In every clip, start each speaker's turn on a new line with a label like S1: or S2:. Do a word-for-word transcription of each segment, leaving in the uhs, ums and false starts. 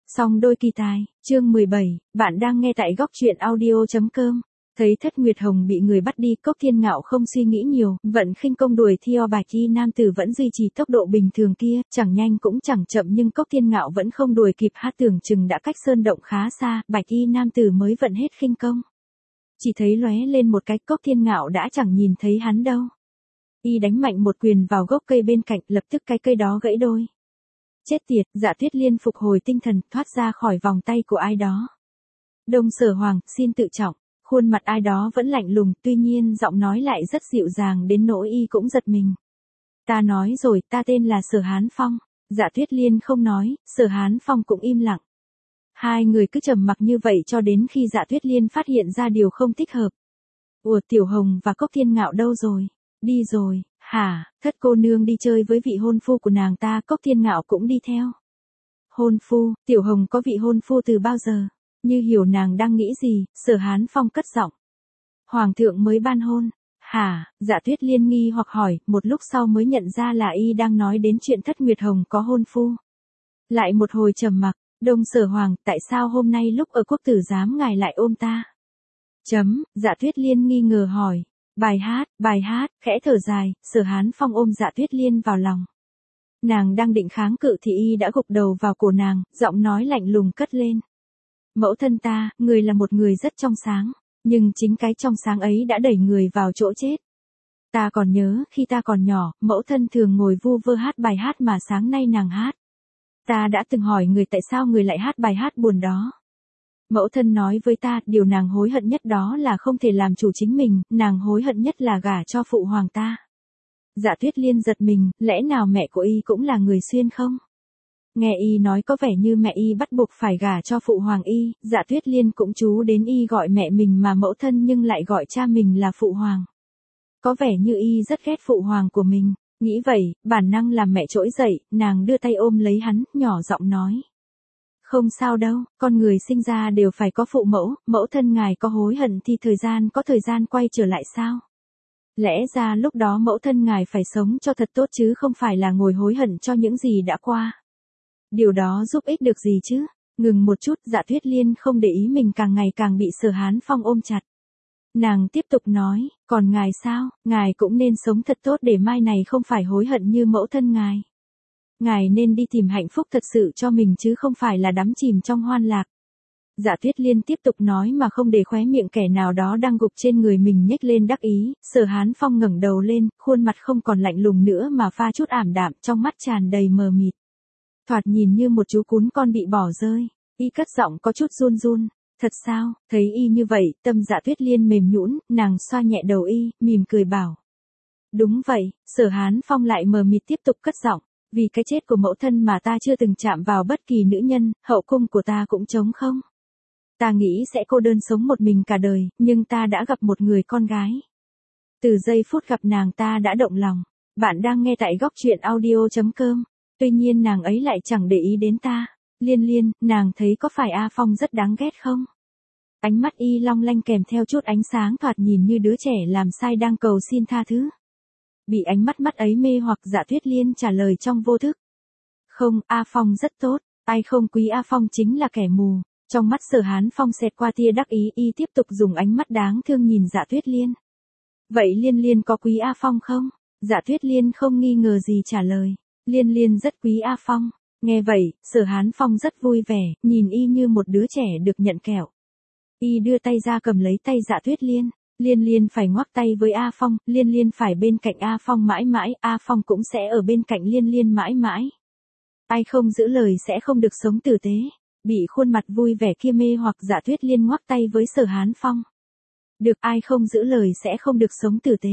S1: Song đôi kỳ tài, chương mười bảy, bạn đang nghe tại góc truyện audio chấm com. Thấy Thất Nguyệt Hồng bị người bắt đi, Cốc Thiên Ngạo không suy nghĩ nhiều, vận khinh công đuổi theo bạch y nam tử vẫn duy trì tốc độ bình thường kia, chẳng nhanh cũng chẳng chậm nhưng Cốc Thiên Ngạo vẫn không đuổi kịp, hát tưởng chừng đã cách sơn động khá xa, bạch y nam tử mới vận hết khinh công. Chỉ thấy lóe lên một cái, Cốc Thiên Ngạo đã chẳng nhìn thấy hắn đâu. Y đánh mạnh một quyền vào gốc cây bên cạnh, lập tức cái cây đó gãy đôi. Chết tiệt, Dạ Tuyết Liên phục hồi tinh thần, thoát ra khỏi vòng tay của ai đó. Đông Sở Hoàng, xin tự trọng. Khuôn mặt ai đó vẫn lạnh lùng, tuy nhiên giọng nói lại rất dịu dàng đến nỗi y cũng giật mình. Ta nói rồi, ta tên là Sở Hán Phong. Dạ Tuyết Liên không nói, Sở Hán Phong cũng im lặng. Hai người cứ trầm mặc như vậy cho đến khi Dạ Tuyết Liên phát hiện ra điều không thích hợp. Ủa, Tiểu Hồng và Cốc Thiên Ngạo đâu rồi? Đi rồi, hả? Thất cô nương đi chơi với vị hôn phu của nàng ta, Cốc Thiên Ngạo cũng đi theo. Hôn phu, Tiểu Hồng có vị hôn phu từ bao giờ? Như hiểu nàng đang nghĩ gì, Sở Hán Phong cất giọng. Hoàng thượng mới ban hôn. Hả? Dạ Tuyết Liên nghi hoặc hỏi, một lúc sau mới nhận ra là y đang nói đến chuyện Thất Nguyệt Hồng có hôn phu. Lại một hồi trầm mặc, Đông Sở Hoàng, tại sao hôm nay lúc ở quốc tử giám ngài lại ôm ta? Chấm, Dạ Tuyết Liên nghi ngờ hỏi. Bài hát, bài hát, khẽ thở dài, Sở Hán Phong ôm Dạ Tuyết Liên vào lòng. Nàng đang định kháng cự thì y đã gục đầu vào cổ nàng, giọng nói lạnh lùng cất lên. Mẫu thân ta, người là một người rất trong sáng, nhưng chính cái trong sáng ấy đã đẩy người vào chỗ chết. Ta còn nhớ, khi ta còn nhỏ, mẫu thân thường ngồi vu vơ hát bài hát mà sáng nay nàng hát. Ta đã từng hỏi người tại sao người lại hát bài hát buồn đó. Mẫu thân nói với ta, điều nàng hối hận nhất đó là không thể làm chủ chính mình, nàng hối hận nhất là gả cho phụ hoàng ta. Dạ Tuyết Liên giật mình, lẽ nào mẹ của y cũng là người xuyên không? Nghe y nói có vẻ như mẹ y bắt buộc phải gả cho phụ hoàng y, Dạ Tuyết Liên cũng chú đến y gọi mẹ mình mà mẫu thân nhưng lại gọi cha mình là phụ hoàng. Có vẻ như y rất ghét phụ hoàng của mình, nghĩ vậy, bản năng làm mẹ trỗi dậy, nàng đưa tay ôm lấy hắn, nhỏ giọng nói. Không sao đâu, con người sinh ra đều phải có phụ mẫu, mẫu thân ngài có hối hận thì thời gian có thời gian quay trở lại sao? Lẽ ra lúc đó mẫu thân ngài phải sống cho thật tốt chứ không phải là ngồi hối hận cho những gì đã qua. Điều đó giúp ích được gì chứ? Ngừng một chút, Dạ Tuyết Liên không để ý mình càng ngày càng bị Sở Hán Phong ôm chặt. Nàng tiếp tục nói, còn ngài sao, ngài cũng nên sống thật tốt để mai này không phải hối hận như mẫu thân ngài. Ngài nên đi tìm hạnh phúc thật sự cho mình chứ không phải là đắm chìm trong hoan lạc. Dạ Tuyết Liên tiếp tục nói mà không để khóe miệng kẻ nào đó đang gục trên người mình nhếch lên đắc ý, Sở Hán Phong ngẩng đầu lên, khuôn mặt không còn lạnh lùng nữa mà pha chút ảm đạm, trong mắt tràn đầy mờ mịt. Thoạt nhìn như một chú cún con bị bỏ rơi, y cất giọng có chút run run, thật sao? Thấy y như vậy, tâm Dạ Tuyết Liên mềm nhũn, nàng xoa nhẹ đầu y, mỉm cười bảo. Đúng vậy, Sở Hán Phong lại mờ mịt tiếp tục cất giọng. Vì cái chết của mẫu thân mà ta chưa từng chạm vào bất kỳ nữ nhân, hậu cung của ta cũng trống không. Ta nghĩ sẽ cô đơn sống một mình cả đời, nhưng ta đã gặp một người con gái. Từ giây phút gặp nàng ta đã động lòng. Bạn đang nghe tại góc truyện audio chấm com. Tuy nhiên nàng ấy lại chẳng để ý đến ta. Liên Liên, nàng thấy có phải A Phong rất đáng ghét không? Ánh mắt y long lanh kèm theo chút ánh sáng thoạt nhìn như đứa trẻ làm sai đang cầu xin tha thứ. Bị ánh mắt mắt ấy mê hoặc, Dạ Tuyết Liên trả lời trong vô thức. Không, A Phong rất tốt, ai không quý A Phong chính là kẻ mù. Trong mắt Sở Hán Phong xẹt qua tia đắc ý, y tiếp tục dùng ánh mắt đáng thương nhìn Dạ Tuyết Liên. Vậy Liên Liên có quý A Phong không? Dạ Tuyết Liên không nghi ngờ gì trả lời. Liên Liên rất quý A Phong. Nghe vậy, Sở Hán Phong rất vui vẻ, nhìn y như một đứa trẻ được nhận kẹo. Y đưa tay ra cầm lấy tay Dạ Tuyết Liên. Liên Liên phải ngoắc tay với A Phong, Liên Liên phải bên cạnh A Phong mãi mãi, A Phong cũng sẽ ở bên cạnh Liên Liên mãi mãi. Ai không giữ lời sẽ không được sống tử tế. Bị khuôn mặt vui vẻ kia mê hoặc, Dạ Tuyết Liên ngoắc tay với Sở Hán Phong. Được, ai không giữ lời sẽ không được sống tử tế.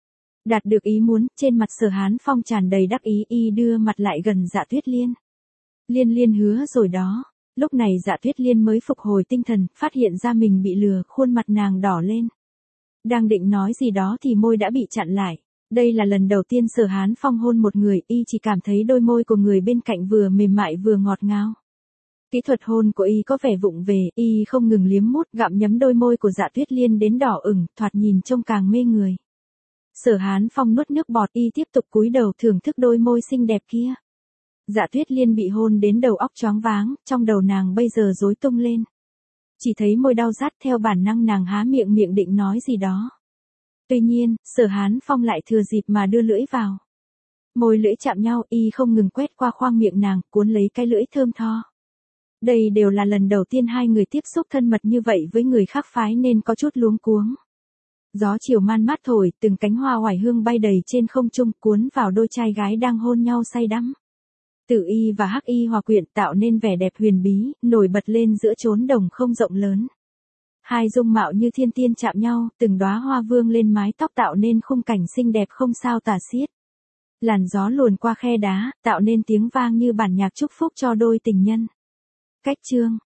S1: Đạt được ý muốn, trên mặt Sở Hán Phong tràn đầy đắc ý, y đưa mặt lại gần Dạ Tuyết Liên. Liên Liên hứa rồi đó. Lúc này Dạ Tuyết Liên mới phục hồi tinh thần, phát hiện ra mình bị lừa, khuôn mặt nàng đỏ lên. Đang định nói gì đó thì môi đã bị chặn lại. Đây là lần đầu tiên Sở Hán Phong hôn một người, y chỉ cảm thấy đôi môi của người bên cạnh vừa mềm mại vừa ngọt ngào. Kỹ thuật hôn của y có vẻ vụng về, y không ngừng liếm mút gặm nhấm đôi môi của Dạ Tuyết Liên đến đỏ ửng, thoạt nhìn trông càng mê người. Sở Hán Phong nuốt nước bọt, y tiếp tục cúi đầu thưởng thức đôi môi xinh đẹp kia. Dạ Tuyết Liên bị hôn đến đầu óc choáng váng, trong đầu nàng bây giờ rối tung lên. Chỉ thấy môi đau rát, theo bản năng nàng há miệng miệng định nói gì đó. Tuy nhiên, Sở Hán Phong lại thừa dịp mà đưa lưỡi vào. Môi lưỡi chạm nhau, y không ngừng quét qua khoang miệng nàng, cuốn lấy cái lưỡi thơm tho. Đây đều là lần đầu tiên hai người tiếp xúc thân mật như vậy với người khác phái nên có chút luống cuống. Gió chiều man mát thổi, từng cánh hoa oải hương bay đầy trên không trung, cuốn vào đôi trai gái đang hôn nhau say đắm. Tử y và hắc y hòa quyện tạo nên vẻ đẹp huyền bí, nổi bật lên giữa chốn đồng không rộng lớn. Hai dung mạo như thiên tiên chạm nhau, từng đóa hoa vương lên mái tóc tạo nên khung cảnh xinh đẹp không sao tả xiết. Làn gió luồn qua khe đá, tạo nên tiếng vang như bản nhạc chúc phúc cho đôi tình nhân. Cách chương